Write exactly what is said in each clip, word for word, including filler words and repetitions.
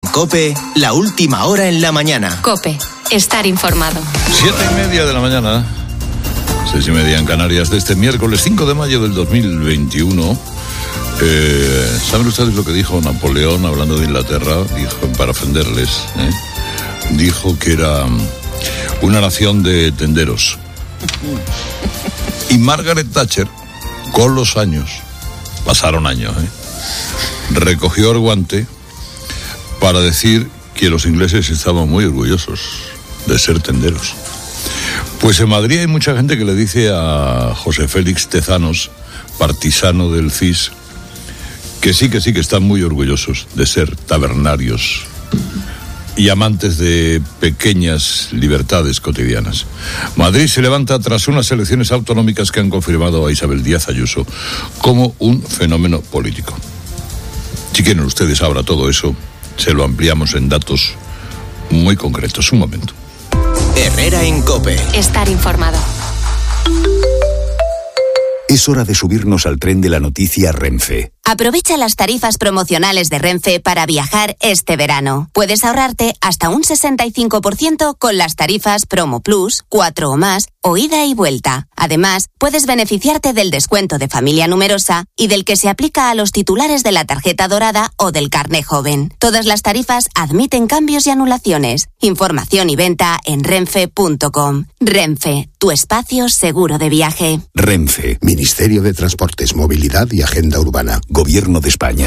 COPE, la última hora en la mañana. COPE, estar informado. Siete y media de la mañana, seis y media en Canarias, de este miércoles cinco de mayo del dos mil veintiuno. Eh, ¿Saben ustedes lo que dijo Napoleón hablando de Inglaterra? Dijo, para ofenderles, ¿eh? dijo que era una nación de tenderos. Y Margaret Thatcher, con los años, pasaron años, ¿eh? recogió el guante para decir que los ingleses estaban muy orgullosos de ser tenderos. Pues en Madrid hay mucha gente que le dice a José Félix Tezanos, partisano del C I S, que sí, que sí, que están muy orgullosos de ser tabernarios y amantes de pequeñas libertades cotidianas. Madrid se levanta tras unas elecciones autonómicas que han confirmado a Isabel Díaz Ayuso como un fenómeno político. Si quieren ustedes ahora todo eso, se lo ampliamos en datos muy concretos. Un momento. Herrera en COPE. Estar informado. Es hora de subirnos al tren de la noticia Renfe. Aprovecha las tarifas promocionales de Renfe para viajar este verano. Puedes ahorrarte hasta un sesenta y cinco por ciento con las tarifas Promo Plus, cuatro o más, o ida y vuelta. Además, puedes beneficiarte del descuento de familia numerosa y del que se aplica a los titulares de la tarjeta dorada o del carné joven. Todas las tarifas admiten cambios y anulaciones. Información y venta en renfe punto com. Renfe, tu espacio seguro de viaje. Renfe, Ministerio de Transportes, Movilidad y Agenda Urbana. Gobierno de España.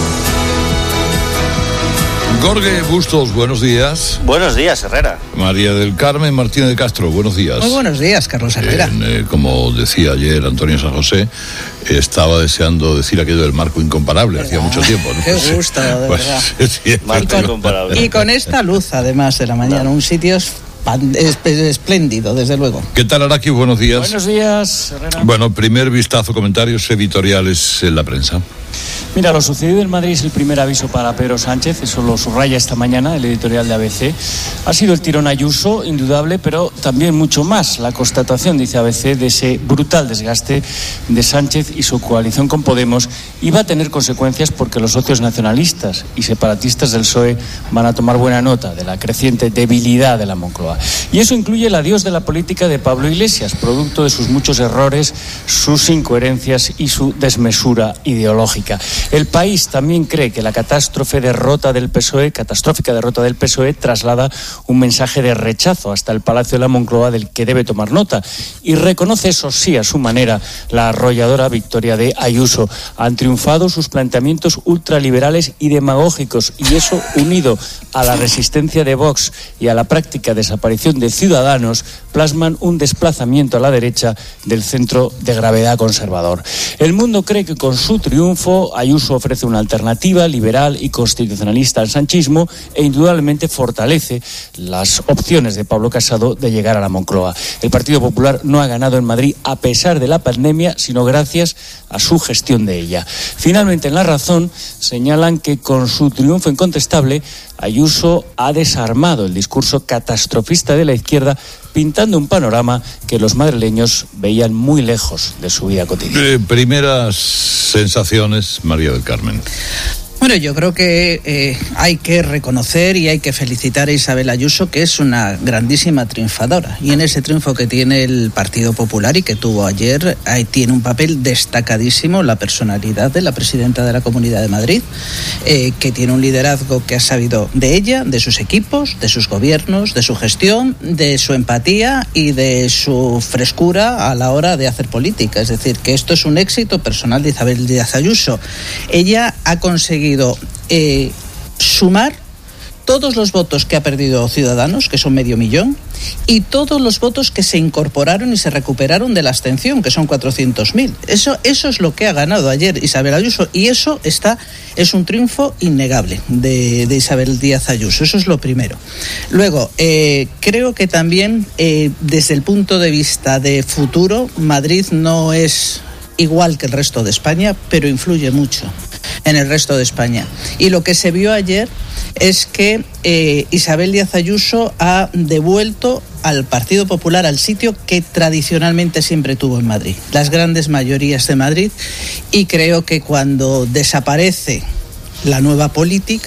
Jorge Bustos, buenos días. Buenos días, Herrera. María del Carmen Martínez de Castro, buenos días. Muy buenos días, Carlos Herrera. Eh, como decía ayer Antonio San José, estaba deseando decir aquello del marco incomparable, hacía mucho tiempo, ¿no? Qué gusto, de pues, verdad. Sí, marco incomparable. Y con esta luz, además, de la mañana, no. un sitio espléndido, desde luego. ¿Qué tal, Araki? Buenos días. Buenos días, Herrera. Bueno, primer vistazo, comentarios editoriales en la prensa. Mira, lo sucedido en Madrid es el primer aviso para Pedro Sánchez, eso lo subraya esta mañana el editorial de A B C. Ha sido el tirón a Ayuso, indudable, pero también mucho más. La constatación, dice A B C, de ese brutal desgaste de Sánchez y su coalición con Podemos iba a tener consecuencias porque los socios nacionalistas y separatistas del P S O E van a tomar buena nota de la creciente debilidad de la Moncloa. Y eso incluye el adiós de la política de Pablo Iglesias, producto de sus muchos errores, sus incoherencias y su desmesura ideológica. El País también cree que la catástrofe derrota del P S O E, catastrófica derrota del P S O E, traslada un mensaje de rechazo hasta el Palacio de la Moncloa del que debe tomar nota y reconoce, eso sí, a su manera, la arrolladora victoria de Ayuso. Han triunfado sus planteamientos ultraliberales y demagógicos y eso, unido a la resistencia de Vox y a la práctica desaparición de Ciudadanos, plasman un desplazamiento a la derecha del centro de gravedad conservador. El Mundo cree que con su triunfo Ayuso ofrece una alternativa liberal y constitucionalista al sanchismo e indudablemente fortalece las opciones de Pablo Casado de llegar a la Moncloa. El Partido Popular no ha ganado en Madrid a pesar de la pandemia, sino gracias a su gestión de ella. Finalmente, en La Razón señalan que con su triunfo incontestable, Ayuso ha desarmado el discurso catastrofista de la izquierda, pintando un panorama que los madrileños veían muy lejos de su vida cotidiana. Eh, primeras sensaciones, María del Carmen. Bueno, yo creo que eh, hay que reconocer y hay que felicitar a Isabel Ayuso, que es una grandísima triunfadora. Y en ese triunfo que tiene el Partido Popular y que tuvo ayer, ahí tiene un papel destacadísimo la personalidad de la presidenta de la Comunidad de Madrid, eh, que tiene un liderazgo que ha sabido de ella, de sus equipos, de sus gobiernos, de su gestión, de su empatía y de su frescura a la hora de hacer política. Es decir, que esto es un éxito personal de Isabel Díaz Ayuso. Ella ha conseguido Eh, sumar todos los votos que ha perdido Ciudadanos, que son medio millón, y todos los votos que se incorporaron y se recuperaron de la abstención, que son cuatrocientos mil. Eso, eso es lo que ha ganado ayer Isabel Ayuso, y eso está, es un triunfo innegable de, de Isabel Díaz Ayuso. Eso es lo primero. Luego, eh, creo que también, eh, desde el punto de vista de futuro, Madrid no es igual que el resto de España, pero influye mucho en el resto de España. Y lo que se vio ayer es que eh, Isabel Díaz Ayuso ha devuelto al Partido Popular al sitio que tradicionalmente siempre tuvo en Madrid, las grandes mayorías de Madrid, y creo que cuando desaparece la nueva política,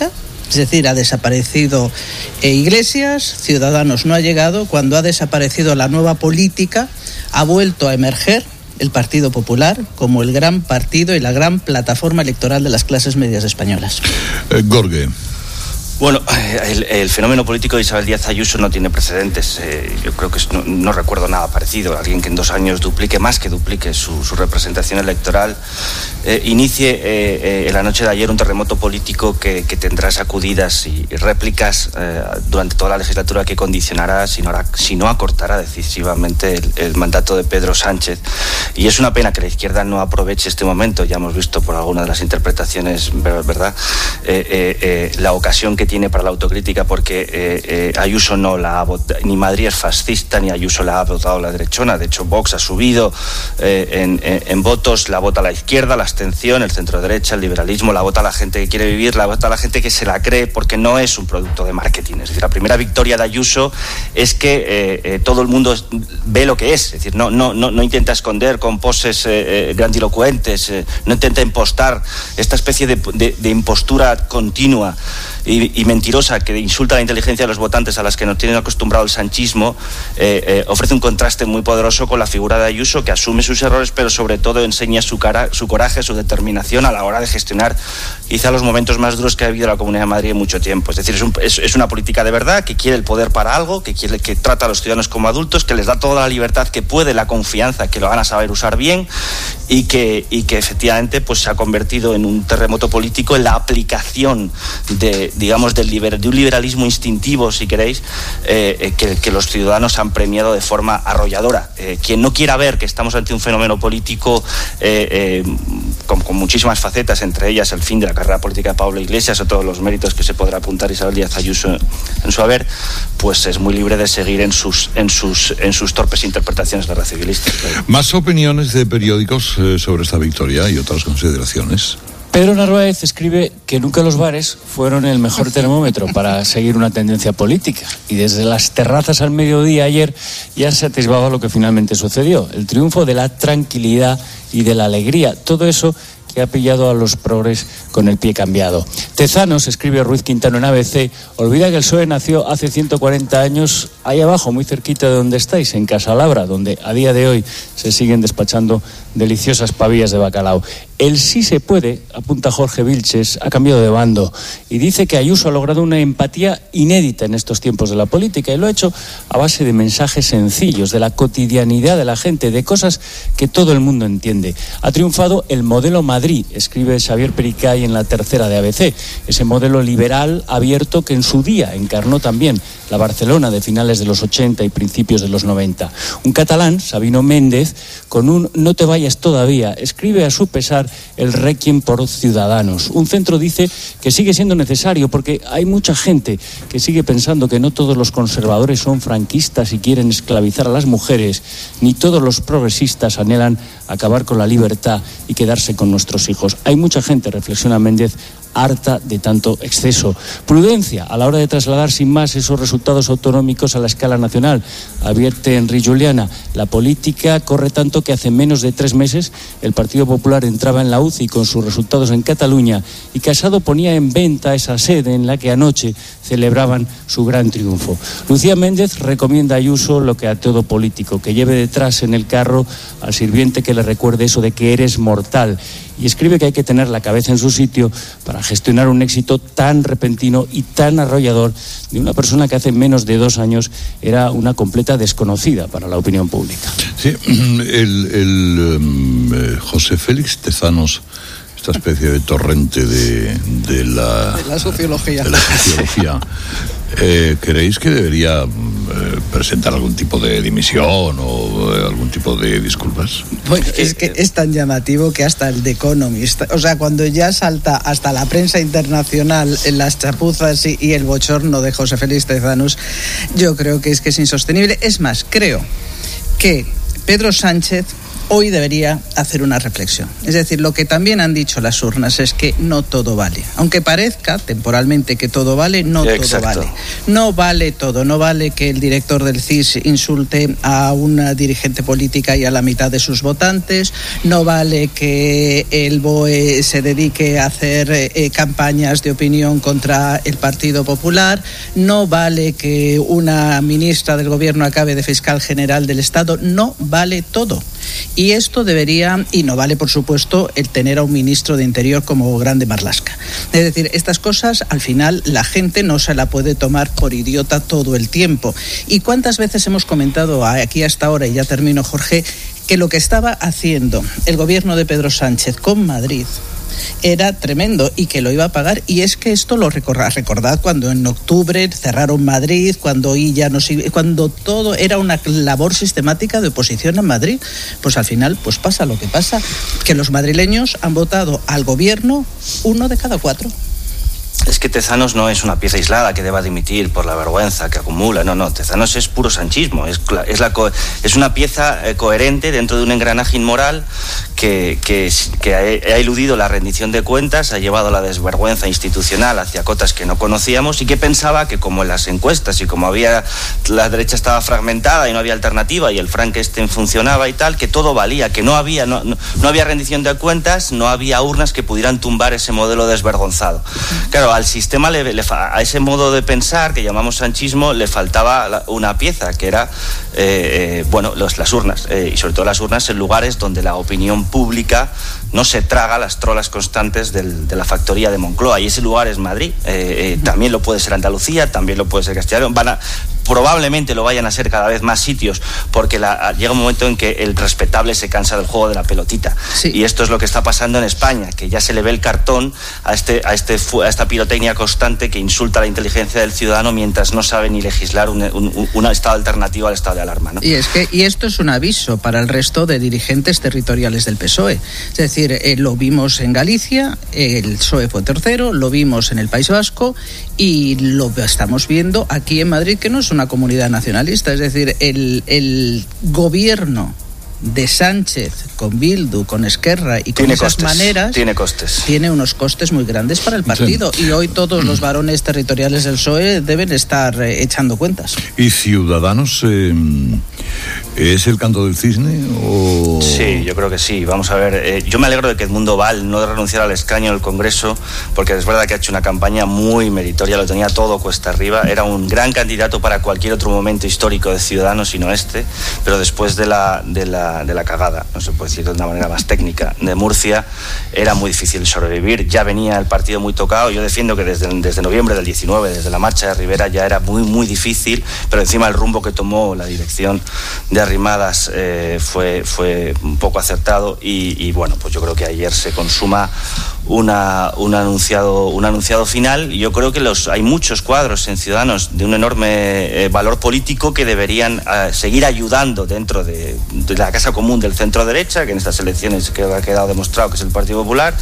Es decir, ha desaparecido eh, Iglesias, Ciudadanos no ha llegado, cuando ha desaparecido la nueva política, ha vuelto a emerger el Partido Popular como el gran partido y la gran plataforma electoral de las clases medias españolas. Eh, Gorge. Bueno, el, el fenómeno político de Isabel Díaz Ayuso no tiene precedentes. Eh, yo creo que no, no recuerdo nada parecido. Alguien que en dos años duplique, más que duplique su, su representación electoral, eh, inicie eh, eh, en la noche de ayer un terremoto político que, que tendrá sacudidas y, y réplicas eh, durante toda la legislatura, que condicionará, si no, si no acortará decisivamente el, el mandato de Pedro Sánchez. Y es una pena que la izquierda no aproveche este momento. Ya hemos visto por alguna de las interpretaciones, ¿verdad?, eh, eh, eh, la ocasión que tiene para la autocrítica, porque eh, eh, Ayuso no la ha votado, ni Madrid es fascista, ni Ayuso la ha votado la derechona. De hecho, Vox ha subido eh, en, en, en votos, la vota la izquierda, la abstención, el centro derecha, el liberalismo, la vota la gente que quiere vivir, la vota la gente que se la cree, porque no es un producto de marketing. Es decir, la primera victoria de Ayuso es que eh, eh, todo el mundo ve lo que es. Es decir, no, no, no, no intenta esconder con poses eh, grandilocuentes, eh, no intenta impostar esta especie de, de, de impostura continua y, y mentirosa que insulta la inteligencia de los votantes, a las que nos tienen acostumbrado el sanchismo. eh, eh, ofrece un contraste muy poderoso con la figura de Ayuso, que asume sus errores, pero sobre todo enseña su, cara, su coraje, su determinación a la hora de gestionar quizá los momentos más duros que ha vivido la Comunidad de Madrid en mucho tiempo. Es decir, es, un, es, es una política de verdad, que quiere el poder para algo, que quiere, que trata a los ciudadanos como adultos, que les da toda la libertad que puede, la confianza, que lo van a saber usar bien, y que, y que efectivamente pues se ha convertido en un terremoto político en la aplicación de, digamos, del liber, de un liberalismo instintivo, si queréis, eh, que, que los ciudadanos han premiado de forma arrolladora. Eh, quien no quiera ver que estamos ante un fenómeno político eh, eh, con, con muchísimas facetas, entre ellas el fin de la carrera política de Pablo Iglesias o todos los méritos que se podrá apuntar Isabel Díaz Ayuso en su haber, pues es muy libre de seguir en sus, en sus, en sus torpes interpretaciones de la civilista. Más opiniones de periódicos eh, sobre esta victoria y otras consideraciones. Pedro Narváez escribe que nunca los bares fueron el mejor termómetro para seguir una tendencia política, y desde las terrazas al mediodía ayer ya se atisbaba lo que finalmente sucedió: el triunfo de la tranquilidad y de la alegría. Todo eso que ha pillado a los progres con el pie cambiado. Tezanos, escribe Ruiz Quintano en A B C, olvida que el P S O E nació hace ciento cuarenta años ahí abajo, muy cerquita de donde estáis, en Casalabra, donde a día de hoy se siguen despachando deliciosas pavillas de bacalao. El sí se puede, apunta Jorge Vilches, ha cambiado de bando y dice que Ayuso ha logrado una empatía inédita en estos tiempos de la política, y lo ha hecho a base de mensajes sencillos, de la cotidianidad de la gente, de cosas que todo el mundo entiende. Ha triunfado el modelo Madrid, escribe Xavier Pericay en La Tercera de A B C, ese modelo liberal abierto que en su día encarnó también la Barcelona de finales de los ochenta y principios de los noventa. Un catalán, Sabino Méndez, con un "no te vayas todavía", escribe a su pesar el Requiem por Ciudadanos. Un centro dice que sigue siendo necesario porque hay mucha gente que sigue pensando que no todos los conservadores son franquistas y quieren esclavizar a las mujeres, ni todos los progresistas anhelan acabar con la libertad y quedarse con nuestros hijos. Hay mucha gente, reflexiona Méndez, harta de tanto exceso. Prudencia a la hora de trasladar sin más esos resultados autonómicos a la escala nacional, advierte Enrique Juliana. La política corre tanto que hace menos de tres meses el Partido Popular entraba en la U C I con sus resultados en Cataluña, y Casado ponía en venta esa sede en la que anoche celebraban su gran triunfo. Lucía Méndez recomienda a Ayuso lo que a todo político, que lleve detrás en el carro al sirviente que le recuerde eso de que eres mortal, y escribe que hay que tener la cabeza en su sitio para gestionar un éxito tan repentino y tan arrollador de una persona que hace menos de dos años era una completa desconocida para la opinión pública. Sí, el, el um, eh, José Félix Tezanos, esta especie de torrente de, de, la, de la sociología. De la sociología. Eh, ¿Creéis que debería eh, presentar algún tipo de dimisión o eh, algún tipo de disculpas? Bueno, es que es tan llamativo que hasta el The Economist, o sea, cuando ya salta hasta la prensa internacional en las chapuzas y, y el bochorno de José Félix Tezanos, yo creo que es que es insostenible. Es más, creo que Pedro Sánchez hoy debería hacer una reflexión. Es decir, lo que también han dicho las urnas es que no todo vale. Aunque parezca temporalmente que todo vale, no todo Exacto. vale. No vale todo. No vale que el director del C I S insulte a una dirigente política y a la mitad de sus votantes. No vale que el B O E se dedique a hacer eh, campañas de opinión contra el Partido Popular. No vale que una ministra del Gobierno acabe de fiscal general del Estado. No vale todo. Y esto debería, y no vale por supuesto el tener a un ministro de Interior como Grande Marlaska. Es decir, estas cosas al final la gente no se la puede tomar por idiota todo el tiempo. ¿Y cuántas veces hemos comentado aquí hasta ahora, y ya termino, Jorge, que lo que estaba haciendo el gobierno de Pedro Sánchez con Madrid era tremendo y que lo iba a pagar? Y es que esto lo recordad, recordad cuando en octubre cerraron Madrid, cuando ya no cuando todo era una labor sistemática de oposición en Madrid, pues al final pues pasa lo que pasa, que los madrileños han votado al gobierno uno de cada cuatro. Es que Tezanos no es una pieza aislada que deba dimitir por la vergüenza que acumula. No, no, Tezanos es puro sanchismo. Es, es, la, es una pieza eh, coherente dentro de un engranaje inmoral que, que, que ha, ha eludido la rendición de cuentas, ha llevado la desvergüenza institucional hacia cotas que no conocíamos y que pensaba que como en las encuestas y como había la derecha estaba fragmentada y no había alternativa y el Frankenstein funcionaba y tal, que todo valía, que no había, no, no, no había rendición de cuentas, no había urnas que pudieran tumbar ese modelo desvergonzado. Claro, al sistema, le, le, a ese modo de pensar que llamamos sanchismo, le faltaba la, una pieza, que era, eh, bueno, los, las urnas, eh, y sobre todo las urnas en lugares donde la opinión pública no se traga las trolas constantes del, de la factoría de Moncloa, y ese lugar es Madrid. Eh, eh, también lo puede ser Andalucía, también lo puede ser Castilla y León. Van a, probablemente lo vayan a ser cada vez más sitios, porque la, llega un momento en que el respetable se cansa del juego de la pelotita. Sí. Y esto es lo que está pasando en España, que ya se le ve el cartón a, este, a, este, a esta pirotecnia constante que insulta la inteligencia del ciudadano mientras no sabe ni legislar un, un, un estado alternativo al estado de alarma, ¿no? Y es que y esto es un aviso para el resto de dirigentes territoriales del P S O E. Es decir, eh, lo vimos en Galicia, el P S O E fue tercero, lo vimos en el País Vasco y lo estamos viendo aquí en Madrid, que no es una comunidad nacionalista. Es decir, el, el gobierno de Sánchez con Bildu, con Esquerra y con tiene esas costes, maneras tiene costes tiene unos costes muy grandes para el partido, sí. Y hoy todos los varones territoriales del P S O E deben estar eh, echando cuentas. ¿Y Ciudadanos eh, es el canto del cisne? O... Sí, yo creo que sí. Vamos a ver, eh, yo me alegro de que Edmundo Val no renunciara al escaño del Congreso, porque es verdad que ha hecho una campaña muy meritoria, lo tenía todo cuesta arriba, era un gran candidato para cualquier otro momento histórico de Ciudadanos, sino este, pero después de la, de la de la cagada, no se puede decir de una manera más técnica, de Murcia, era muy difícil sobrevivir. Ya venía el partido muy tocado. Yo defiendo que desde, desde noviembre del diecinueve, desde la marcha de Rivera, ya era muy muy difícil, pero encima el rumbo que tomó la dirección de Arrimadas eh, fue, fue un poco acertado y, y bueno, pues yo creo que ayer se consuma una, un, anunciado, un anunciado final, y yo creo que los, hay muchos cuadros en Ciudadanos de un enorme eh, valor político que deberían eh, seguir ayudando dentro de, de la casa común del centro derecha, que en estas elecciones que ha quedado demostrado que es el Partido Popular,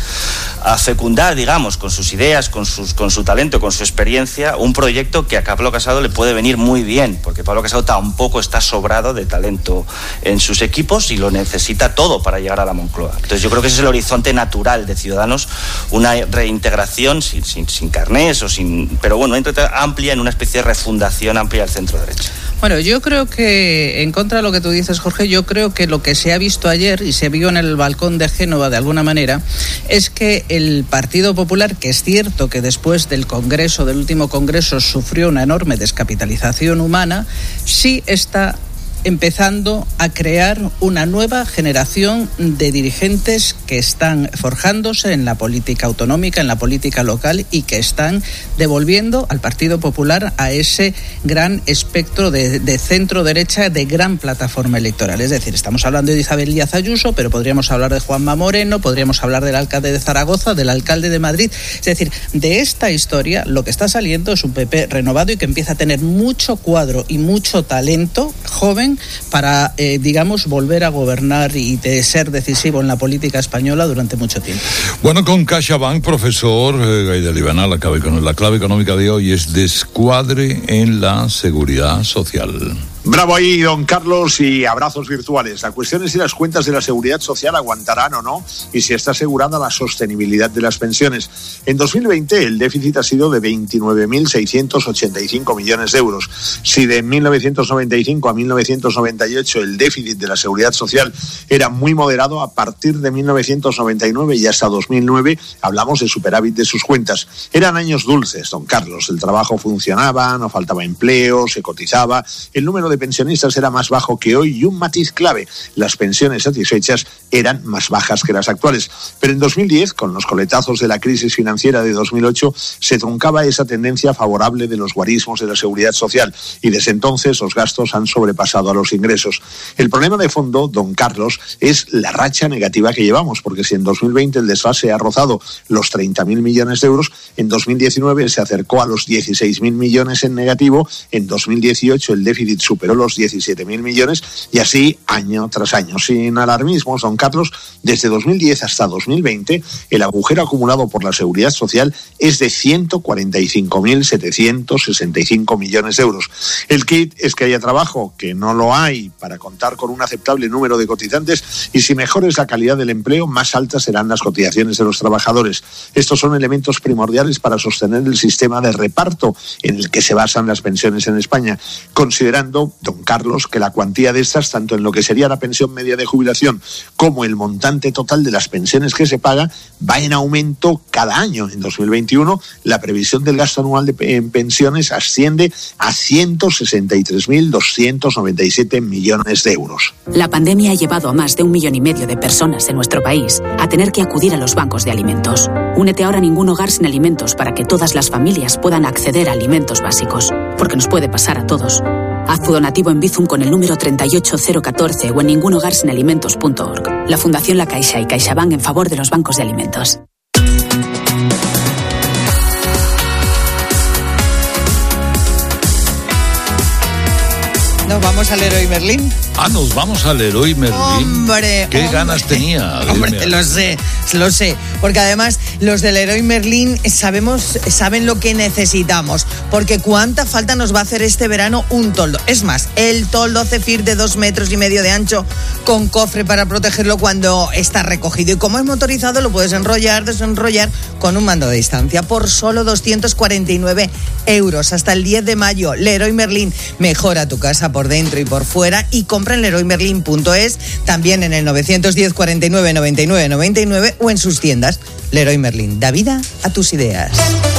a fecundar, digamos, con sus ideas, con, sus, con su talento, con su experiencia, un proyecto que a Pablo Casado le puede venir muy bien, porque Pablo Casado tampoco está sobrado de talento en sus equipos y lo necesita todo para llegar a la Moncloa. Entonces yo creo que ese es el horizonte natural de Ciudadanos, una reintegración sin, sin, sin carnés o sin, pero bueno, una integración amplia en una especie de refundación amplia del centro derecha. Bueno, yo creo que, en contra de lo que tú dices, Jorge, yo creo que lo que se ha visto ayer y se vio en el balcón de Génova de alguna manera es que el Partido Popular, que es cierto que después del Congreso, del último Congreso, sufrió una enorme descapitalización humana, sí está empezando a crear una nueva generación de dirigentes que están forjándose en la política autonómica, en la política local, y que están devolviendo al Partido Popular a ese gran espectro de, de centro derecha, de gran plataforma electoral. Es decir, estamos hablando de Isabel Díaz Ayuso, pero podríamos hablar de Juanma Moreno, podríamos hablar del alcalde de Zaragoza, del alcalde de Madrid. Es decir, de esta historia lo que está saliendo es un P P renovado y que empieza a tener mucho cuadro y mucho talento joven para, eh, digamos, volver a gobernar y de ser decisivo en la política española durante mucho tiempo. Bueno, con CaixaBank, profesor eh, Gaidel Ibanal, la clave económica de hoy es descuadre en la seguridad social. Bravo ahí, don Carlos, y abrazos virtuales. La cuestión es si las cuentas de la Seguridad Social aguantarán o no y si está asegurada la sostenibilidad de las pensiones. En dos mil veinte el déficit ha sido de veintinueve mil seiscientos ochenta y cinco millones de euros. Si de mil novecientos noventa y cinco a mil novecientos noventa y ocho el déficit de la Seguridad Social era muy moderado, a partir de mil novecientos noventa y nueve y hasta dos mil nueve hablamos de superávit de sus cuentas. Eran años dulces, don Carlos. El trabajo funcionaba, no faltaba empleo, se cotizaba, el número de pensionistas era más bajo que hoy y un matiz clave: las pensiones satisfechas eran más bajas que las actuales. Pero en dos mil diez, con los coletazos de la crisis financiera de dos mil ocho, se truncaba esa tendencia favorable de los guarismos de la Seguridad Social y desde entonces los gastos han sobrepasado a los ingresos. El problema de fondo, don Carlos, es la racha negativa que llevamos, porque si en dos mil veinte el desfase ha rozado los treinta mil millones de euros, en dos mil diecinueve se acercó a los dieciséis mil millones en negativo, en dos mil dieciocho el déficit superó los diecisiete mil millones y así año tras año. Sin alarmismos, don Carlos, desde dos mil diez hasta dos mil veinte el agujero acumulado por la Seguridad Social es de ciento cuarenta y cinco mil setecientos sesenta y cinco millones de euros. El kit es que haya trabajo, que no lo hay, para contar con un aceptable número de cotizantes, y si mejor es la calidad del empleo, más altas serán las cotizaciones de los trabajadores. Estos son elementos primordiales para sostener el sistema de reparto en el que se basan las pensiones en España, considerando, don Carlos, que la cuantía de estas, tanto en lo que sería la pensión media de jubilación como el montante total de las pensiones que se paga, va en aumento cada año. En dos mil veintiuno la previsión del gasto anual de en pensiones asciende a ciento sesenta y tres mil doscientos noventa y siete millones de euros. La pandemia ha llevado a más de un millón y medio de personas en nuestro país a tener que acudir a los bancos de alimentos. Únete ahora a Ningún Hogar Sin Alimentos para que todas las familias puedan acceder a alimentos básicos, porque nos puede pasar a todos. Haz tu donativo en Bizum con el número treinta y ocho cero catorce o en ningún hogar sin alimentos punto org. La Fundación La Caixa y CaixaBank en favor de los bancos de alimentos. Nos vamos al Leroy Merlin. Ah, nos vamos al Leroy Merlin. Hombre, ¿Qué hombre. ganas tenía? Hombre, lo sé, lo sé. Porque además los del Leroy Merlin sabemos, saben lo que necesitamos. Porque cuánta falta nos va a hacer este verano un toldo. Es más, el toldo Zephyr de dos metros y medio de ancho con cofre para protegerlo cuando está recogido. Y como es motorizado, lo puedes enrollar, desenrollar con un mando de distancia por solo doscientos cuarenta y nueve euros. Hasta el diez de mayo, Leroy Merlin mejora tu casa por dentro y por fuera, y compra en leroy merlin punto es, también en el novecientos diez cuarenta y nueve noventa y nueve noventa y nueve o en sus tiendas. Leroy Merlin, da vida a tus ideas.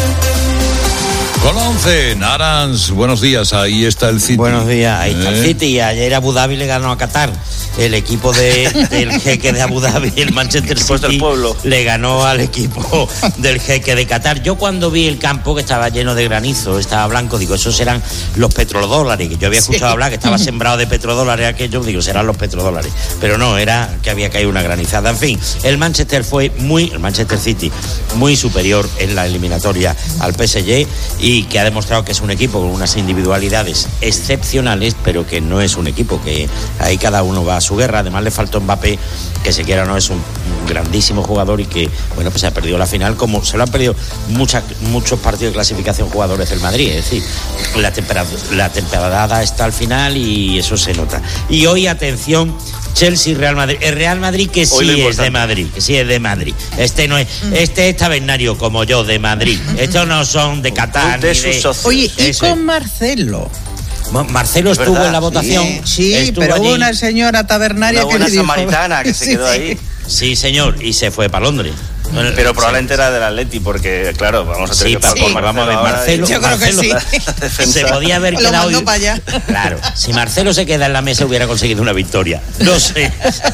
Con once, Narans, buenos días, ahí está el City. Buenos días, ahí está ¿Eh? el City, y ayer Abu Dhabi le ganó a Qatar. El equipo de, del jeque de Abu Dhabi, el Manchester City, pueblo. le ganó al equipo del jeque de Qatar. Yo cuando vi el campo, que estaba lleno de granizo, estaba blanco, digo, esos serán los petrodólares, que yo había escuchado sí. hablar que estaba sembrado de petrodólares aquello, digo, serán los petrodólares, pero no, era que había caído una granizada. En fin, el Manchester fue muy, el Manchester City, muy superior en la eliminatoria al P S G, y que ha demostrado que es un equipo con unas individualidades excepcionales, pero que no es un equipo, que ahí cada uno va a su guerra. Además le faltó Mbappé, que se quiera o no es un, un grandísimo jugador, y que bueno, pues se ha perdido la final, como se lo han perdido muchas, muchos partidos de clasificación jugadores del Madrid. Es decir, la temporada, la temporada está al final y eso se nota. Y hoy, atención, Chelsea Real Madrid. El Real Madrid que sí es de Madrid, que sí es de Madrid. Este no es, este es tabernario como yo, de Madrid. Estos no son de Qatar. De ni de, sus Oye, ¿y eso con Marcelo? Marcelo estuvo ¿verdad? en la votación. Sí, sí pero allí. Hubo una señora tabernaria una que le dijo... samaritana que se sí, quedó sí. ahí. Sí, señor, y se fue para Londres. Pero probablemente era del Atleti, porque claro, vamos a tener sí, que pasar sí, por vamos a ver, Marcelo, yo creo Marcelo, que sí. Se podía haber Lo quedado. mandó para allá. Claro, si Marcelo se queda en la mesa hubiera conseguido una victoria. No sé.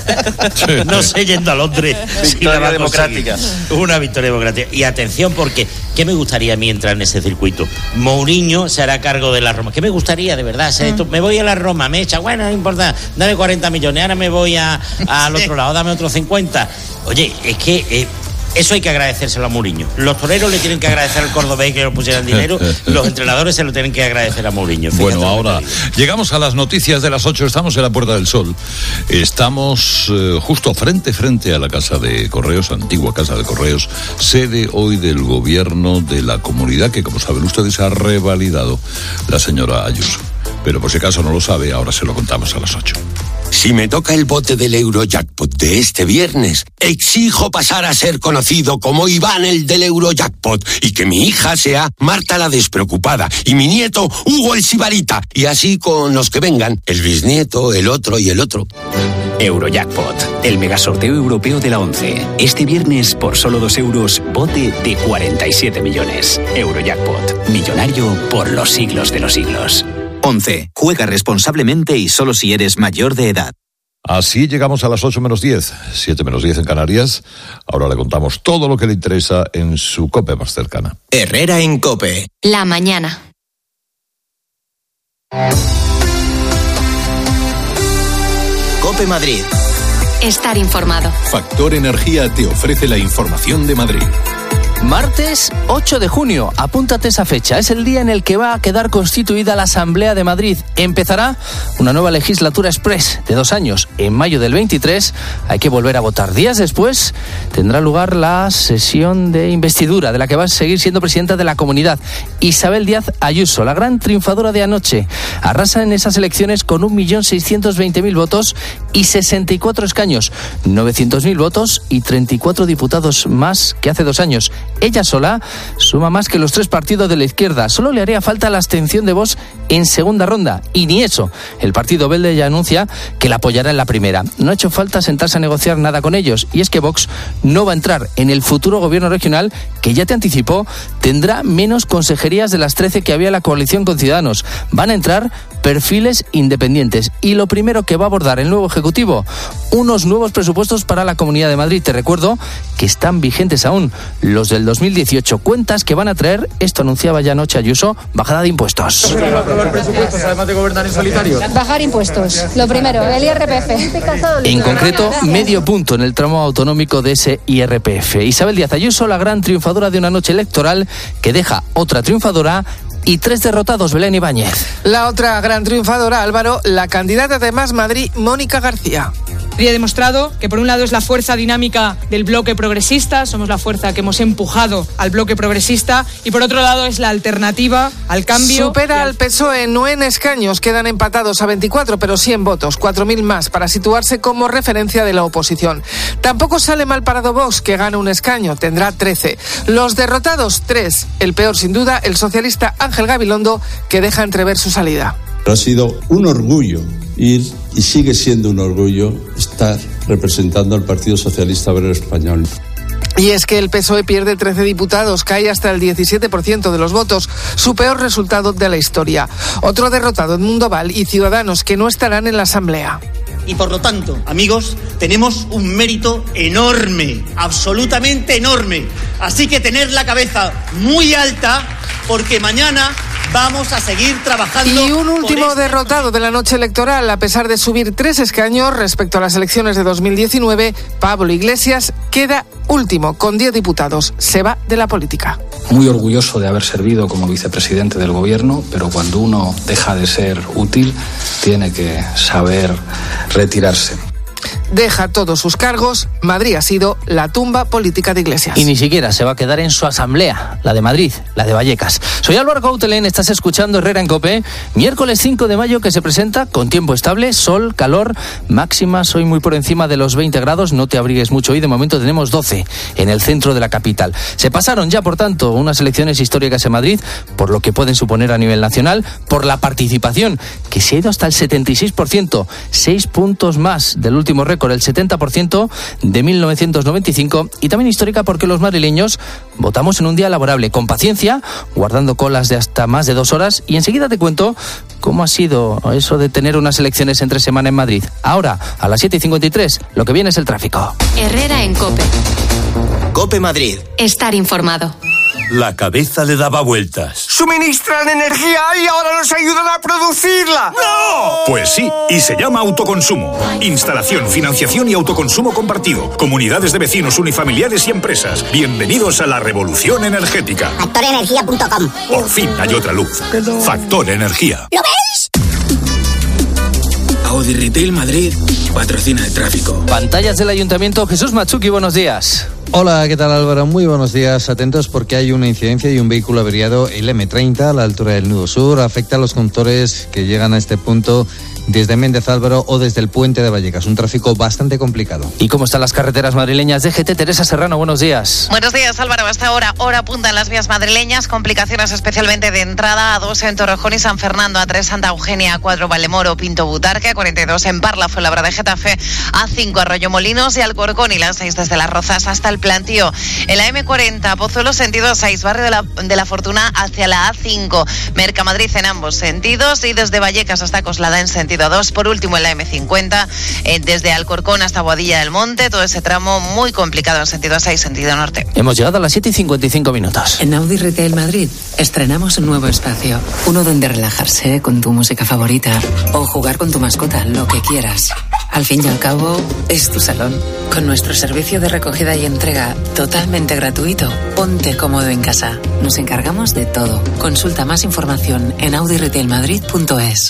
No sé, yendo a Londres. Victoria si democrática. Una victoria democrática. Y atención, porque ¿qué me gustaría a mí entrar en ese circuito? Mourinho se hará cargo de la Roma. ¿Qué me gustaría de verdad? Mm. Esto, me voy a la Roma, me echa, bueno, no importa, dame cuarenta millones, ahora me voy a, a, al otro lado, dame otros cincuenta. Oye, es que eh, eso hay que agradecérselo a Mourinho. Los toreros le tienen que agradecer al cordobés que le pusieran dinero, los entrenadores se lo tienen que agradecer a Mourinho. Fíjate. Bueno, ahora llegamos a las noticias de las ocho, estamos en la Puerta del Sol. Estamos eh, justo frente frente a la Casa de Correos, antigua Casa de Correos, sede hoy del gobierno de la comunidad que, como saben ustedes, ha revalidado la señora Ayuso. pero por si acaso no lo sabe, ahora se lo contamos a las ocho. Si me toca el bote del Eurojackpot de este viernes, exijo pasar a ser conocido como Iván el del Eurojackpot y que mi hija sea Marta la despreocupada y mi nieto Hugo el sibarita, y así con los que vengan, el bisnieto, el otro y el otro. Eurojackpot, el megasorteo europeo de la once. Este viernes, por solo dos euros, bote de cuarenta y siete millones. Eurojackpot, millonario por los siglos de los siglos. once. Juega responsablemente y solo si eres mayor de edad. Así llegamos a las ocho menos diez, siete menos diez en Canarias. Ahora le contamos todo lo que le interesa en su COPE más cercana. Herrera en COPE. La mañana. COPE Madrid. Estar informado. Factor Energía te ofrece la información de Madrid. Martes ocho de junio, apúntate esa fecha, es el día en el que va a quedar constituida la Asamblea de Madrid. Empezará una nueva legislatura express de dos años. En mayo del veintitrés hay que volver a votar. Días después tendrá lugar la sesión de investidura de la que va a seguir siendo presidenta de la Comunidad. Isabel Díaz Ayuso, la gran triunfadora de anoche, arrasa en esas elecciones con un millón seiscientos veinte mil votos y sesenta y cuatro escaños, novecientos mil votos y treinta y cuatro diputados más que hace dos años. Ella sola suma más que los tres partidos de la izquierda. Solo le haría falta la abstención de Vox en segunda ronda. Y ni eso. El Partido Verde ya anuncia que la apoyará en la primera. No ha hecho falta sentarse a negociar nada con ellos. Y es que Vox no va a entrar en el futuro gobierno regional, que ya te anticipó, tendrá menos consejerías de las trece que había en la coalición con Ciudadanos. Van a entrar perfiles independientes. Y lo primero que va a abordar el nuevo Ejecutivo, unos nuevos presupuestos para la Comunidad de Madrid. Te recuerdo que están vigentes aún los del dos mil dieciocho, cuentas que van a traer, esto anunciaba ya anoche Ayuso, bajada de impuestos. ¿Qué va a aprobar presupuestos además de gobernar en solitario? Bajar impuestos, lo primero, el I R P F. En concreto, medio punto en el tramo autonómico de ese I R P F. Isabel Díaz Ayuso, la gran triunfadora de una noche electoral que deja otra triunfadora y tres derrotados, Belén Ibáñez. La otra gran triunfadora, Álvaro, la candidata de Más Madrid, Mónica García. Y he demostrado que por un lado es la fuerza dinámica del bloque progresista, somos la fuerza que hemos empujado al bloque progresista, y por otro lado es la alternativa al cambio. Supera al P S O E no en escaños, quedan empatados a veinticuatro, pero sí en votos, cuatro mil más para situarse como referencia de la oposición. Tampoco sale mal parado Vox, que gana un escaño, tendrá trece. Los derrotados, tres. El peor sin duda, el socialista Ángel Gabilondo, que deja entrever su salida. Ha sido un orgullo ir, y sigue siendo un orgullo, estar representando al Partido Socialista Obrero Español. Y es que el P S O E pierde trece diputados, cae hasta el diecisiete por ciento de los votos, su peor resultado de la historia. Otro derrotado, Edmundo Val y Ciudadanos, que no estarán en la Asamblea. Y por lo tanto, amigos, tenemos un mérito enorme, absolutamente enorme. Así que tener la cabeza muy alta, porque mañana vamos a seguir trabajando. Y un último este... derrotado de la noche electoral, a pesar de subir tres escaños respecto a las elecciones de dos mil diecinueve, Pablo Iglesias queda último con diez diputados. Se va de la política. Muy orgulloso de haber servido como vicepresidente del gobierno, pero cuando uno deja de ser útil, tiene que saber retirarse. Deja todos sus cargos. Madrid ha sido la tumba política de Iglesias. Y ni siquiera se va a quedar en su asamblea, la de Madrid, la de Vallecas. Soy Álvaro Coutelén, estás escuchando Herrera en COPE. Miércoles cinco de mayo, que se presenta con tiempo estable, sol, calor, máximas hoy muy por encima de los veinte grados. No te abrigues mucho hoy, de momento tenemos doce en el centro de la capital. Se pasaron ya, por tanto, unas elecciones históricas en Madrid, por lo que pueden suponer a nivel nacional, por la participación, que se ha ido hasta el setenta y seis por ciento, seis puntos más del último récord, el setenta por ciento de mil novecientos noventa y cinco, y también histórica porque los madrileños votamos en un día laborable, con paciencia, guardando colas de hasta más de dos horas, y enseguida te cuento cómo ha sido eso de tener unas elecciones entre semana en Madrid. Ahora, a las siete y cincuenta y tres, lo que viene es el tráfico. Herrera en COPE. COPE Madrid. Estar informado. La cabeza le daba vueltas. Suministran energía y ahora nos ayudan a producirla. ¡No! Pues sí, y se llama autoconsumo. Instalación, financiación y autoconsumo compartido. Comunidades de vecinos, unifamiliares y empresas. Bienvenidos a la revolución energética. factor energía punto com. Por fin hay otra luz. Factor Energía. ¿Lo veis? Audi Retail Madrid patrocina el tráfico. Pantallas del Ayuntamiento. Jesús Machuki, buenos días. Hola, ¿qué tal Álvaro? Muy buenos días. Atentos porque hay una incidencia y un vehículo averiado, el eme treinta, a la altura del Nudo Sur. Afecta a los conductores que llegan a este punto desde Méndez Álvaro o desde el puente de Vallecas. Un tráfico bastante complicado. ¿Y cómo están las carreteras madrileñas? D G T, Teresa Serrano, buenos días. Buenos días, Álvaro. Hasta ahora, hora punta en las vías madrileñas. Complicaciones especialmente de entrada. A dos en Torrejón y San Fernando. A tres Santa Eugenia. A cuatro Valemoro, Pinto Butarque. A cuarenta y dos en Parla, Fuenlabrada de Getafe. A cinco Arroyo Molinos y Alcorcón. Y las seis desde Las Rozas hasta el Plantío. En la eme cuarenta, Pozuelo sentido seis. Barrio de la, de la Fortuna hacia la a cinco. Mercamadrid en ambos sentidos. Y desde Vallecas hasta Coslada en sentido dos. Por último, en la eme cincuenta, eh, desde Alcorcón hasta Boadilla del Monte, todo ese tramo muy complicado en sentido seis, sentido norte. Hemos llegado a las siete y cincuenta y cinco minutos. En Audi Retail Madrid estrenamos un nuevo espacio. Uno donde relajarse con tu música favorita o jugar con tu mascota, lo que quieras. Al fin y al cabo, es tu salón. Con nuestro servicio de recogida y entrega totalmente gratuito, ponte cómodo en casa. Nos encargamos de todo. Consulta más información en audi retail madrid punto es.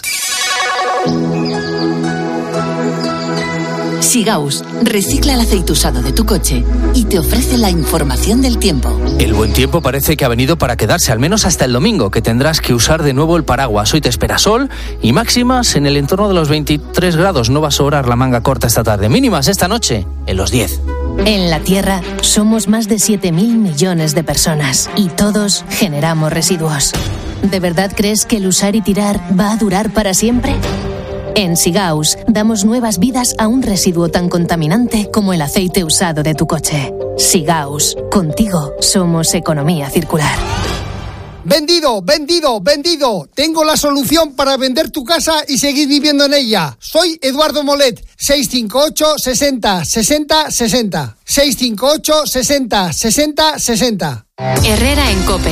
Sigaus recicla el aceite usado de tu coche y te ofrece la información del tiempo. El buen tiempo parece que ha venido para quedarse, al menos hasta el domingo, que tendrás que usar de nuevo el paraguas. Hoy te espera sol y máximas en el entorno de los veintitrés grados. No va a sobrar la manga corta esta tarde. Mínimas esta noche en los diez. En la Tierra somos más de siete mil millones de personas y todos generamos residuos. ¿De verdad crees que el usar y tirar va a durar para siempre? En Sigaus damos nuevas vidas a un residuo tan contaminante como el aceite usado de tu coche. Sigaus, contigo somos economía circular. Vendido, vendido, vendido. Tengo la solución para vender tu casa y seguir viviendo en ella. Soy Eduardo Molet, seis cinco ocho, sesenta, sesenta, sesenta. seis cinco ocho, sesenta, sesenta, sesenta. Herrera en COPE.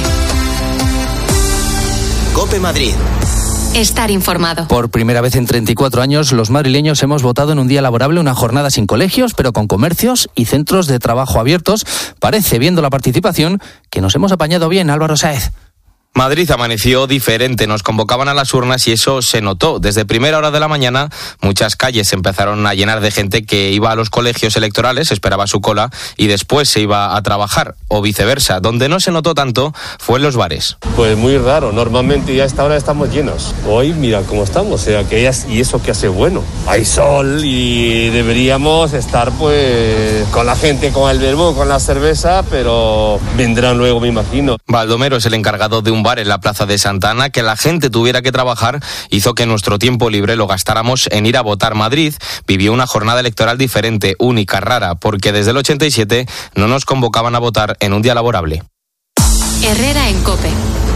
COPE Madrid. Estar informado. Por primera vez en treinta y cuatro años, los madrileños hemos votado en un día laborable una jornada sin colegios, pero con comercios y centros de trabajo abiertos. Parece, viendo la participación, que nos hemos apañado bien, Álvaro Sáez. Madrid amaneció diferente, nos convocaban a las urnas y eso se notó. Desde primera hora de la mañana, muchas calles se empezaron a llenar de gente que iba a los colegios electorales, esperaba su cola y después se iba a trabajar, o viceversa. Donde no se notó tanto fue en los bares. Pues muy raro, normalmente ya a esta hora estamos llenos. Hoy mira cómo estamos, o sea, que y eso que hace bueno. Hay sol y deberíamos estar pues con la gente, con el verbo, con la cerveza, pero vendrán luego, me imagino. Baldomero es el encargado de un bar en la plaza de Santa Ana. Que la gente tuviera que trabajar hizo que nuestro tiempo libre lo gastáramos en ir a votar. Madrid vivió una jornada electoral diferente, única, rara, porque desde el ochenta y siete no nos convocaban a votar en un día laborable. Herrera en COPE.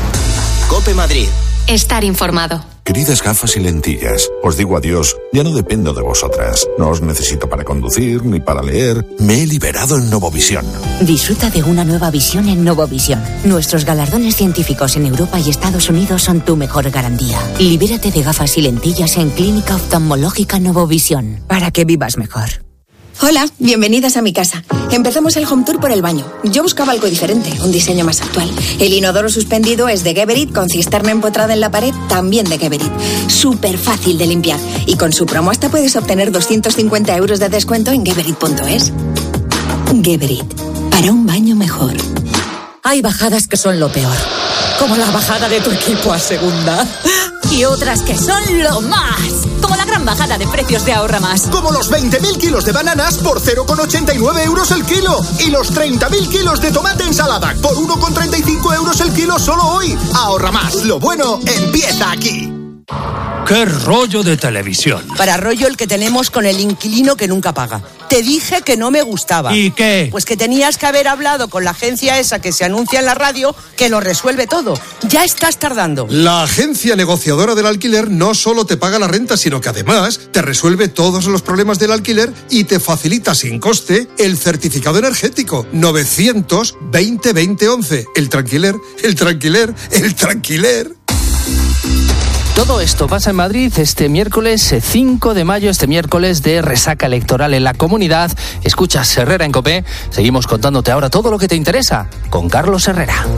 COPE Madrid. Estar informado. Queridas gafas y lentillas, os digo adiós, ya no dependo de vosotras. No os necesito para conducir ni para leer. Me he liberado en Novovisión. Disfruta de una nueva visión en Novovisión. Nuestros galardones científicos en Europa y Estados Unidos son tu mejor garantía. Libérate de gafas y lentillas en Clínica Oftalmológica Novovisión, para que vivas mejor. Hola, bienvenidas a mi casa. Empezamos el home tour por el baño. Yo buscaba algo diferente, un diseño más actual. El inodoro suspendido es de Geberit, con cisterna empotrada en la pared, también de Geberit. Súper fácil de limpiar. Y con su promo hasta puedes obtener doscientos cincuenta euros de descuento en geberit punto es. Geberit, para un baño mejor. Hay bajadas que son lo peor, como la bajada de tu equipo a segunda. Y otras que son lo más, como la gran bajada de precios de Ahorra Más. Como los veinte mil kilos de bananas por cero coma ochenta y nueve euros el kilo. Y los treinta mil kilos de tomate ensalada por uno coma treinta y cinco euros el kilo solo hoy. Ahorra Más, lo bueno empieza aquí. ¡Qué rollo de televisión! Para rollo el que tenemos con el inquilino que nunca paga. Te dije que no me gustaba. ¿Y qué? Pues que tenías que haber hablado con la agencia esa que se anuncia en la radio, que lo resuelve todo. Ya estás tardando. La agencia negociadora del alquiler no solo te paga la renta, sino que además te resuelve todos los problemas del alquiler y te facilita sin coste el certificado energético. novecientos veinte veinte once. El tranquiler, el tranquiler, el tranquiler. Todo esto pasa en Madrid este miércoles cinco de mayo, este miércoles de resaca electoral en la comunidad. Escuchas Herrera en COPE. Seguimos contándote ahora todo lo que te interesa con Carlos Herrera.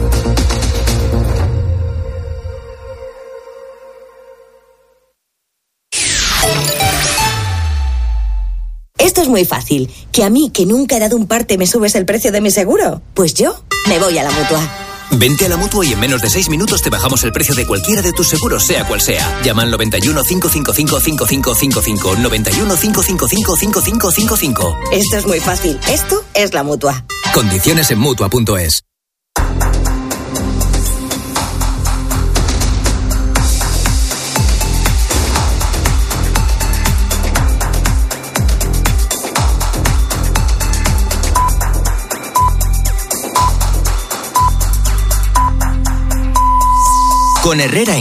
Este Esto es muy fácil. ¿Que a mí, que nunca he dado un parte, me subes el precio de mi seguro? Pues yo me voy a la Mutua. Vente a la Mutua y en menos de seis minutos te bajamos el precio de cualquiera de tus seguros, sea cual sea. Llama al noventa y uno, cincuenta y cinco, cincuenta y cinco cincuenta y cinco, noventa y uno, cincuenta y cinco, cincuenta y cinco cincuenta y cinco. Esto es muy fácil. Esto es la Mutua. Condiciones en Mutua punto es. Con Herrera en